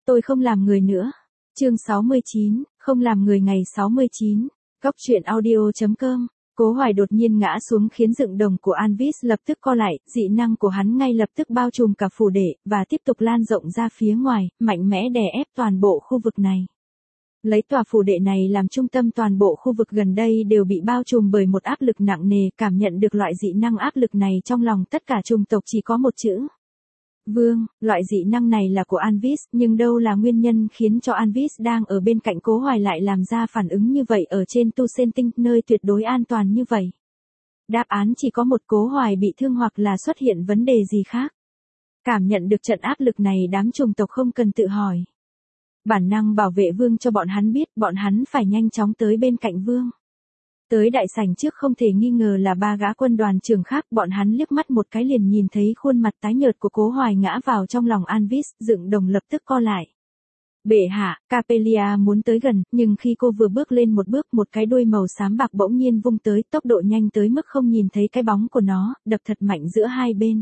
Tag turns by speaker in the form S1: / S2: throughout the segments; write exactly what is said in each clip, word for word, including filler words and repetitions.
S1: Tôi không làm người nữa. Chương sáu mươi chín, không làm người ngày sáu mươi chín. Góc truyện audio.com. Cố Hoài đột nhiên ngã xuống khiến dựng đồng của Anvis lập tức co lại, dị năng của hắn ngay lập tức bao trùm cả phủ đệ, và tiếp tục lan rộng ra phía ngoài, mạnh mẽ đè ép toàn bộ khu vực này. Lấy tòa phủ đệ này làm trung tâm, toàn bộ khu vực gần đây đều bị bao trùm bởi một áp lực nặng nề. Cảm nhận được loại dị năng áp lực này trong lòng tất cả chủng tộc chỉ có một chữ: Vương. Loại dị năng này là của Anvis, nhưng đâu là nguyên nhân khiến cho Anvis đang ở bên cạnh Cố Hoài lại làm ra phản ứng như vậy ở trên Tu Sen Tinh, nơi tuyệt đối an toàn như vậy? Đáp án chỉ có một: Cố Hoài bị thương hoặc là xuất hiện vấn đề gì khác. Cảm nhận được trận áp lực này, đám chủng tộc không cần tự hỏi. Bản năng bảo vệ Vương cho bọn hắn biết, bọn hắn phải nhanh chóng tới bên cạnh Vương. Tới đại sảnh trước không thể nghi ngờ là ba gã quân đoàn trưởng khác, bọn hắn liếc mắt một cái liền nhìn thấy khuôn mặt tái nhợt của Cố Hoài ngã vào trong lòng Anvis, dựng đồng lập tức co lại. Bệ hạ, Capelia muốn tới gần, nhưng khi cô vừa bước lên một bước, một cái đuôi màu xám bạc bỗng nhiên vung tới, tốc độ nhanh tới mức không nhìn thấy cái bóng của nó, đập thật mạnh giữa hai bên.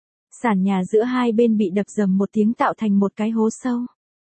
S1: Sàn nhà giữa hai bên bị đập rầm một tiếng tạo thành một cái hố sâu.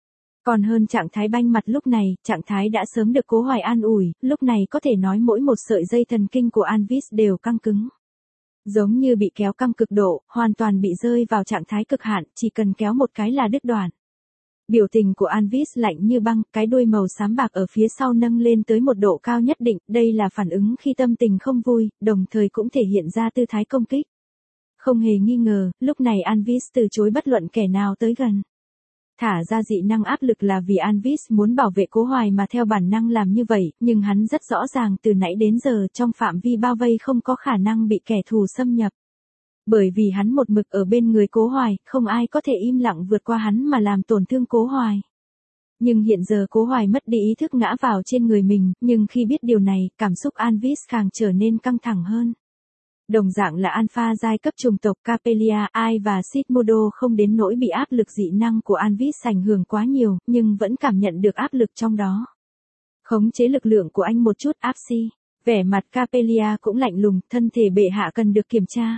S1: Còn hơn trạng thái banh mặt lúc này, trạng thái đã sớm được Cố Hoài an ủi, lúc này có thể nói mỗi một sợi dây thần kinh của Anvis đều căng cứng. Giống như bị kéo căng cực độ, hoàn toàn bị rơi vào trạng thái cực hạn, chỉ cần kéo một cái là đứt đoạn. Biểu tình của Anvis lạnh như băng, cái đuôi màu xám bạc ở phía sau nâng lên tới một độ cao nhất định, đây là phản ứng khi tâm tình không vui, đồng thời cũng thể hiện ra tư thái công kích. Không hề nghi ngờ, lúc này Anvis từ chối bất luận kẻ nào tới gần. Thả ra dị năng áp lực là vì Anvis muốn bảo vệ Cố Hoài mà theo bản năng làm như vậy, nhưng hắn rất rõ ràng từ nãy đến giờ trong phạm vi bao vây không có khả năng bị kẻ thù xâm nhập. Bởi vì hắn một mực ở bên người Cố Hoài, không ai có thể im lặng vượt qua hắn mà làm tổn thương Cố Hoài. Nhưng hiện giờ Cố Hoài mất đi ý thức ngã vào trên người mình, nhưng khi biết điều này, cảm xúc Anvis càng trở nên căng thẳng hơn. Đồng dạng là alpha giai cấp chủng tộc Capelia, Ai và Sitmodo không đến nỗi bị áp lực dị năng của Anvis ảnh hưởng quá nhiều, nhưng vẫn cảm nhận được áp lực trong đó. Khống chế lực lượng của anh một chút, Apsi. Vẻ mặt Capelia cũng lạnh lùng, thân thể bệ hạ cần được kiểm tra.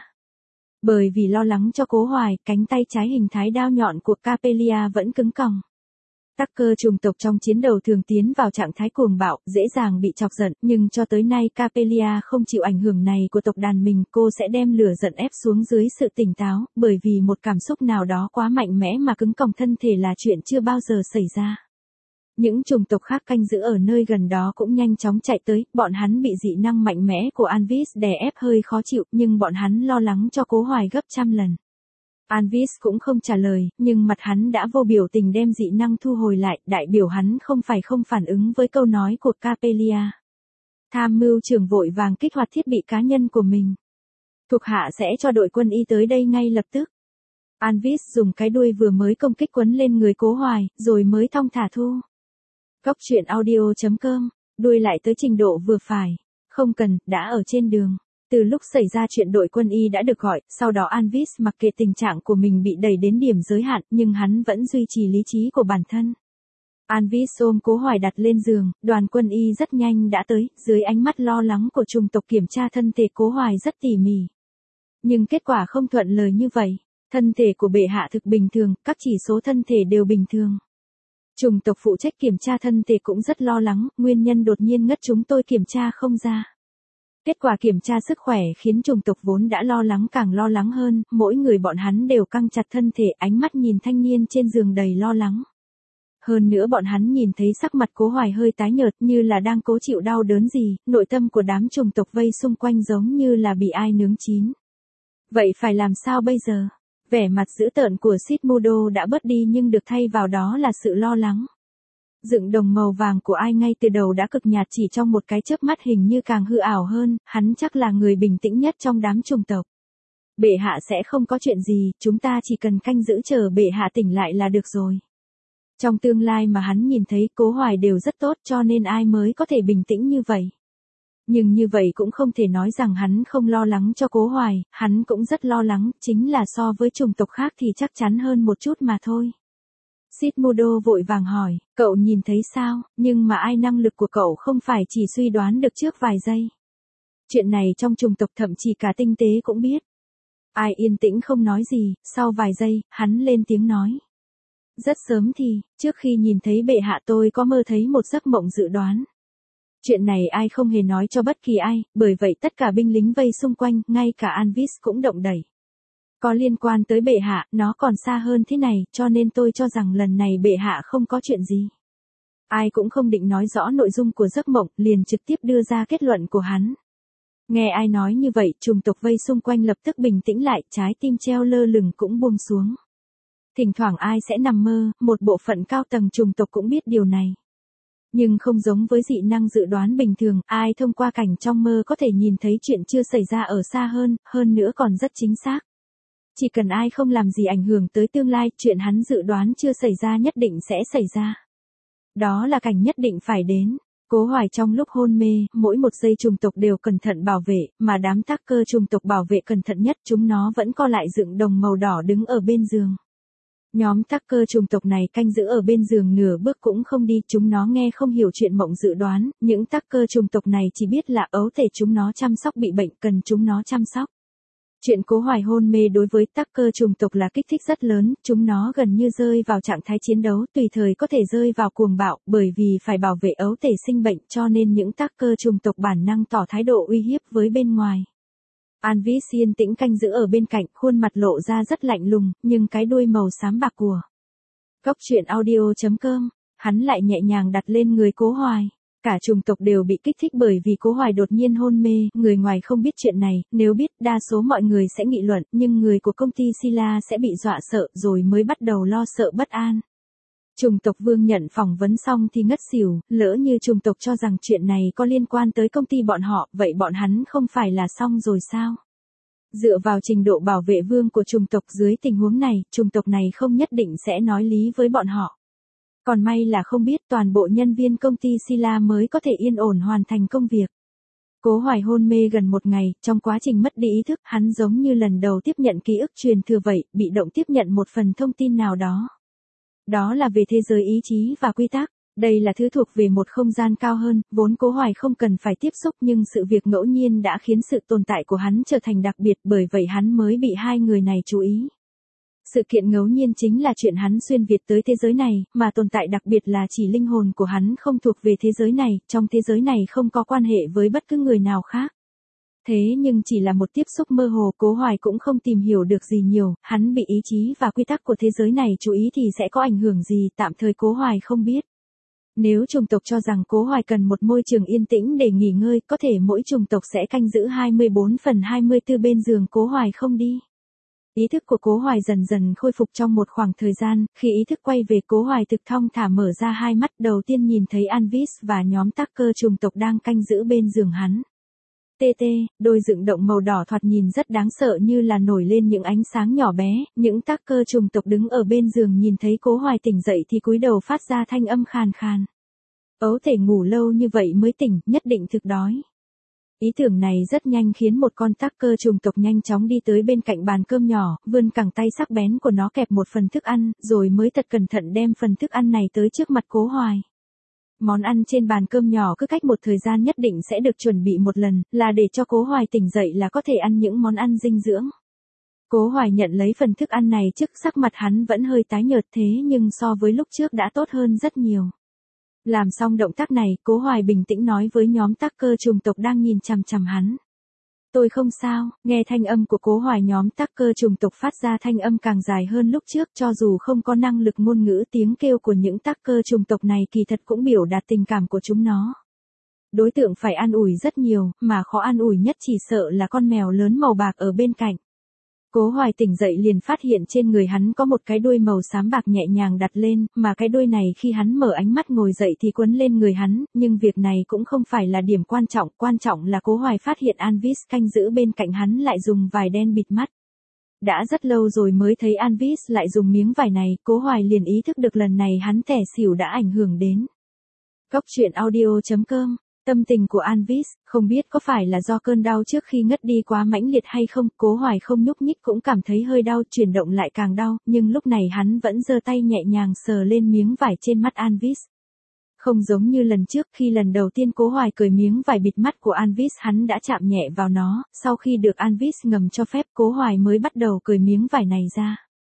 S1: Bởi vì lo lắng cho Cố Hoài, cánh tay trái hình thái đao nhọn của Capelia vẫn cứng còng. Tắc cơ chủng tộc trong chiến đấu thường tiến vào trạng thái cuồng bạo, dễ dàng bị chọc giận, nhưng cho tới nay Capelia không chịu ảnh hưởng này của tộc đàn mình, cô sẽ đem lửa giận ép xuống dưới sự tỉnh táo, bởi vì một cảm xúc nào đó quá mạnh mẽ mà cứng còng thân thể là chuyện chưa bao giờ xảy ra. Những chủng tộc khác canh giữ ở nơi gần đó cũng nhanh chóng chạy tới, bọn hắn bị dị năng mạnh mẽ của Anvis đè ép hơi khó chịu, nhưng bọn hắn lo lắng cho Cố Hoài gấp trăm lần. Anvis cũng không trả lời, nhưng mặt hắn đã vô biểu tình đem dị năng thu hồi lại, đại biểu hắn không phải không phản ứng với câu nói của Capelia. Tham mưu trưởng vội vàng kích hoạt thiết bị cá nhân của mình. Thuộc hạ sẽ cho đội quân y tới đây ngay lập tức. Anvis dùng cái đuôi vừa mới công kích quấn lên người Cố Hoài, rồi mới thong thả thu. Góc truyện audio.com, đuôi lại tới trình độ vừa phải. Không cần, đã ở trên đường. Từ lúc xảy ra chuyện đội quân y đã được gọi, sau đó Anvis mặc kệ tình trạng của mình bị đẩy đến điểm giới hạn, nhưng hắn vẫn duy trì lý trí của bản thân. Anvis ôm Cố Hoài đặt lên giường, đoàn quân y rất nhanh đã tới, dưới ánh mắt lo lắng của chủng tộc kiểm tra thân thể Cố Hoài rất tỉ mỉ. Nhưng kết quả không thuận lời như vậy, thân thể của bệ hạ thực bình thường, các chỉ số thân thể đều bình thường. Chủng tộc phụ trách kiểm tra thân thể cũng rất lo lắng, nguyên nhân đột nhiên ngất chúng tôi kiểm tra không ra. Kết quả kiểm tra sức khỏe khiến chủng tộc vốn đã lo lắng càng lo lắng hơn, mỗi người bọn hắn đều căng chặt thân thể, ánh mắt nhìn thanh niên trên giường đầy lo lắng. Hơn nữa bọn hắn nhìn thấy sắc mặt Cố Hoài hơi tái nhợt như là đang cố chịu đau đớn gì, nội tâm của đám chủng tộc vây xung quanh giống như là bị ai nướng chín. Vậy phải làm sao bây giờ? Vẻ mặt dữ tợn của Sitmodo đã bớt đi nhưng được thay vào đó là sự lo lắng. Dựng đồng màu vàng của Ai ngay từ đầu đã cực nhạt, chỉ trong một cái chớp mắt hình như càng hư ảo hơn, hắn chắc là người bình tĩnh nhất trong đám chủng tộc. Bệ hạ sẽ không có chuyện gì, chúng ta chỉ cần canh giữ chờ bệ hạ tỉnh lại là được rồi. Trong tương lai mà hắn nhìn thấy Cố Hoài đều rất tốt cho nên Ai mới có thể bình tĩnh như vậy. Nhưng như vậy cũng không thể nói rằng hắn không lo lắng cho Cố Hoài, hắn cũng rất lo lắng, chính là so với chủng tộc khác thì chắc chắn hơn một chút mà thôi. Sitmodo vội vàng hỏi, cậu nhìn thấy sao, nhưng mà Ai năng lực của cậu không phải chỉ suy đoán được trước vài giây. Chuyện này trong chủng tộc thậm chí cả tinh tế cũng biết. Ai yên tĩnh không nói gì, sau vài giây, hắn lên tiếng nói. Rất sớm thì, trước khi nhìn thấy bệ hạ tôi có mơ thấy một giấc mộng dự đoán. Chuyện này ai không hề nói cho bất kỳ ai, bởi vậy tất cả binh lính vây xung quanh, ngay cả Anvis cũng động đẩy. Có liên quan tới bệ hạ, nó còn xa hơn thế này, cho nên tôi cho rằng lần này bệ hạ không có chuyện gì. Ai cũng không định nói rõ nội dung của giấc mộng, liền trực tiếp đưa ra kết luận của hắn. Nghe ai nói như vậy, trùng tộc vây xung quanh lập tức bình tĩnh lại, trái tim treo lơ lửng cũng buông xuống. Thỉnh thoảng ai sẽ nằm mơ, một bộ phận cao tầng trùng tộc cũng biết điều này. Nhưng không giống với dị năng dự đoán bình thường, ai thông qua cảnh trong mơ có thể nhìn thấy chuyện chưa xảy ra ở xa hơn, hơn nữa còn rất chính xác. Chỉ cần ai không làm gì ảnh hưởng tới tương lai, chuyện hắn dự đoán chưa xảy ra nhất định sẽ xảy ra. Đó là cảnh nhất định phải đến. Cố Hoài trong lúc hôn mê, mỗi một giây trùng tộc đều cẩn thận bảo vệ, mà đám tác cơ trùng tộc bảo vệ cẩn thận nhất, chúng nó vẫn co lại dựng đồng màu đỏ đứng ở bên giường. Nhóm tác cơ trùng tộc này canh giữ ở bên giường nửa bước cũng không đi, chúng nó nghe không hiểu chuyện mộng dự đoán, những tác cơ trùng tộc này chỉ biết là ấu thể chúng nó chăm sóc bị bệnh, cần chúng nó chăm sóc. Chuyện Cố Hoài hôn mê đối với tác cơ trùng tộc là kích thích rất lớn, chúng nó gần như rơi vào trạng thái chiến đấu, tùy thời có thể rơi vào cuồng bạo, bởi vì phải bảo vệ ấu thể sinh bệnh cho nên những tác cơ trùng tộc bản năng tỏ thái độ uy hiếp với bên ngoài. Anvis yên tĩnh canh giữ ở bên cạnh, khuôn mặt lộ ra rất lạnh lùng, nhưng cái đuôi màu xám bạc của Cốc truyện audio chấm com, hắn lại nhẹ nhàng đặt lên người Cố Hoài. Cả trùng tộc đều bị kích thích bởi vì Cố Hoài đột nhiên hôn mê, người ngoài không biết chuyện này, nếu biết đa số mọi người sẽ nghị luận, nhưng người của công ty Sila sẽ bị dọa sợ rồi mới bắt đầu lo sợ bất an. Trùng tộc Vương nhận phỏng vấn xong thì ngất xỉu, lỡ như trùng tộc cho rằng chuyện này có liên quan tới công ty bọn họ, vậy bọn hắn không phải là xong rồi sao? Dựa vào trình độ bảo vệ Vương của trùng tộc dưới tình huống này, trùng tộc này không nhất định sẽ nói lý với bọn họ. Còn may là không biết toàn bộ nhân viên công ty Sila mới có thể yên ổn hoàn thành công việc. Cố Hoài hôn mê gần một ngày, trong quá trình mất đi ý thức, hắn giống như lần đầu tiếp nhận ký ức truyền thừa vậy, bị động tiếp nhận một phần thông tin nào đó. Đó là về thế giới ý chí và quy tắc. Đây là thứ thuộc về một không gian cao hơn, vốn Cố Hoài không cần phải tiếp xúc nhưng sự việc ngẫu nhiên đã khiến sự tồn tại của hắn trở thành đặc biệt, bởi vậy hắn mới bị hai người này chú ý. Sự kiện ngẫu nhiên chính là chuyện hắn xuyên Việt tới thế giới này, mà tồn tại đặc biệt là chỉ linh hồn của hắn không thuộc về thế giới này, trong thế giới này không có quan hệ với bất cứ người nào khác. Thế nhưng chỉ là một tiếp xúc mơ hồ, Cố Hoài cũng không tìm hiểu được gì nhiều, hắn bị ý chí và quy tắc của thế giới này chú ý thì sẽ có ảnh hưởng gì, tạm thời Cố Hoài không biết. Nếu chủng tộc cho rằng Cố Hoài cần một môi trường yên tĩnh để nghỉ ngơi, có thể mỗi chủng tộc sẽ canh giữ hai mươi bốn phần hai mươi tư bên giường Cố Hoài không đi. Ý thức của Cố Hoài dần dần khôi phục trong một khoảng thời gian, khi ý thức quay về Cố Hoài thực thong thả mở ra hai mắt, đầu tiên nhìn thấy Anvis và nhóm tác cơ chủng tộc đang canh giữ bên giường hắn. tê tê, đôi dựng động màu đỏ thoạt nhìn rất đáng sợ như là nổi lên những ánh sáng nhỏ bé, những tác cơ chủng tộc đứng ở bên giường nhìn thấy Cố Hoài tỉnh dậy thì cúi đầu phát ra thanh âm khàn khàn. Ấu thể ngủ lâu như vậy mới tỉnh, nhất định thực đói. Ý tưởng này rất nhanh khiến một con tác cơ chủng tộc nhanh chóng đi tới bên cạnh bàn cơm nhỏ, vươn cẳng tay sắc bén của nó kẹp một phần thức ăn, rồi mới thật cẩn thận đem phần thức ăn này tới trước mặt Cố Hoài. Món ăn trên bàn cơm nhỏ cứ cách một thời gian nhất định sẽ được chuẩn bị một lần, là để cho Cố Hoài tỉnh dậy là có thể ăn những món ăn dinh dưỡng. Cố Hoài nhận lấy phần thức ăn này trước, sắc mặt hắn vẫn hơi tái nhợt thế nhưng so với lúc trước đã tốt hơn rất nhiều. Làm xong động tác này, Cố Hoài bình tĩnh nói với nhóm tác cơ chủng tộc đang nhìn chằm chằm hắn. Tôi không sao, nghe thanh âm của Cố Hoài, nhóm tác cơ chủng tộc phát ra thanh âm càng dài hơn lúc trước, cho dù không có năng lực ngôn ngữ, tiếng kêu của những tác cơ chủng tộc này kỳ thật cũng biểu đạt tình cảm của chúng nó. Đối tượng phải an ủi rất nhiều, mà khó an ủi nhất chỉ sợ là con mèo lớn màu bạc ở bên cạnh. Cố Hoài tỉnh dậy liền phát hiện trên người hắn có một cái đuôi màu xám bạc nhẹ nhàng đặt lên, mà cái đuôi này khi hắn mở ánh mắt ngồi dậy thì quấn lên người hắn, nhưng việc này cũng không phải là điểm quan trọng, quan trọng là Cố Hoài phát hiện Anvis canh giữ bên cạnh hắn lại dùng vải đen bịt mắt. Đã rất lâu rồi mới thấy Anvis lại dùng miếng vải này, Cố Hoài liền ý thức được lần này hắn tẻ xỉu đã ảnh hưởng đến. Cốc truyện audio chấm com. Tâm tình của Anvis, không biết có phải là do cơn đau trước khi ngất đi quá mãnh liệt hay không, Cố Hoài không nhúc nhích cũng cảm thấy hơi đau, chuyển động lại càng đau, nhưng lúc này hắn vẫn giơ tay nhẹ nhàng sờ lên miếng vải trên mắt Anvis. Không giống như lần trước, khi lần đầu tiên Cố Hoài cởi miếng vải bịt mắt của Anvis, hắn đã chạm nhẹ vào nó, sau khi được Anvis ngầm cho phép, Cố Hoài mới bắt đầu cởi miếng vải này ra.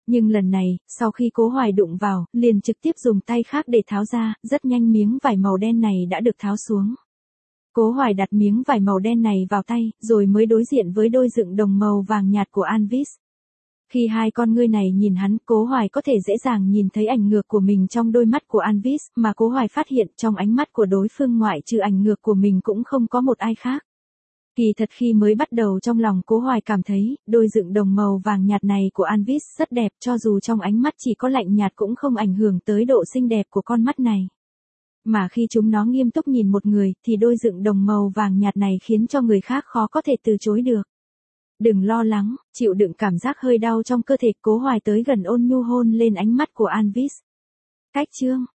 S1: Nhưng lần này, sau khi Cố Hoài đụng vào, liền trực tiếp dùng tay khác để tháo ra, rất nhanh miếng vải màu đen này đã được tháo xuống. Cố Hoài đặt miếng vải màu đen này vào tay, rồi mới đối diện với đôi dựng đồng màu vàng nhạt của Anvis. Khi hai con ngươi này nhìn hắn, Cố Hoài có thể dễ dàng nhìn thấy ảnh ngược của mình trong đôi mắt của Anvis, mà Cố Hoài phát hiện trong ánh mắt của đối phương ngoại trừ ảnh ngược của mình cũng không có một ai khác. Kỳ thật khi mới bắt đầu trong lòng Cố Hoài cảm thấy, đôi dựng đồng màu vàng nhạt này của Anvis rất đẹp, cho dù trong ánh mắt chỉ có lạnh nhạt cũng không ảnh hưởng tới độ xinh đẹp của con mắt này. Mà khi chúng nó nghiêm túc nhìn một người, thì đôi dựng đồng màu vàng nhạt này khiến cho người khác khó có thể từ chối được. Đừng lo lắng, chịu đựng cảm giác hơi đau trong cơ thể, Cố Hoài tới gần ôn nhu hôn lên ánh mắt của Anvis. Cách chương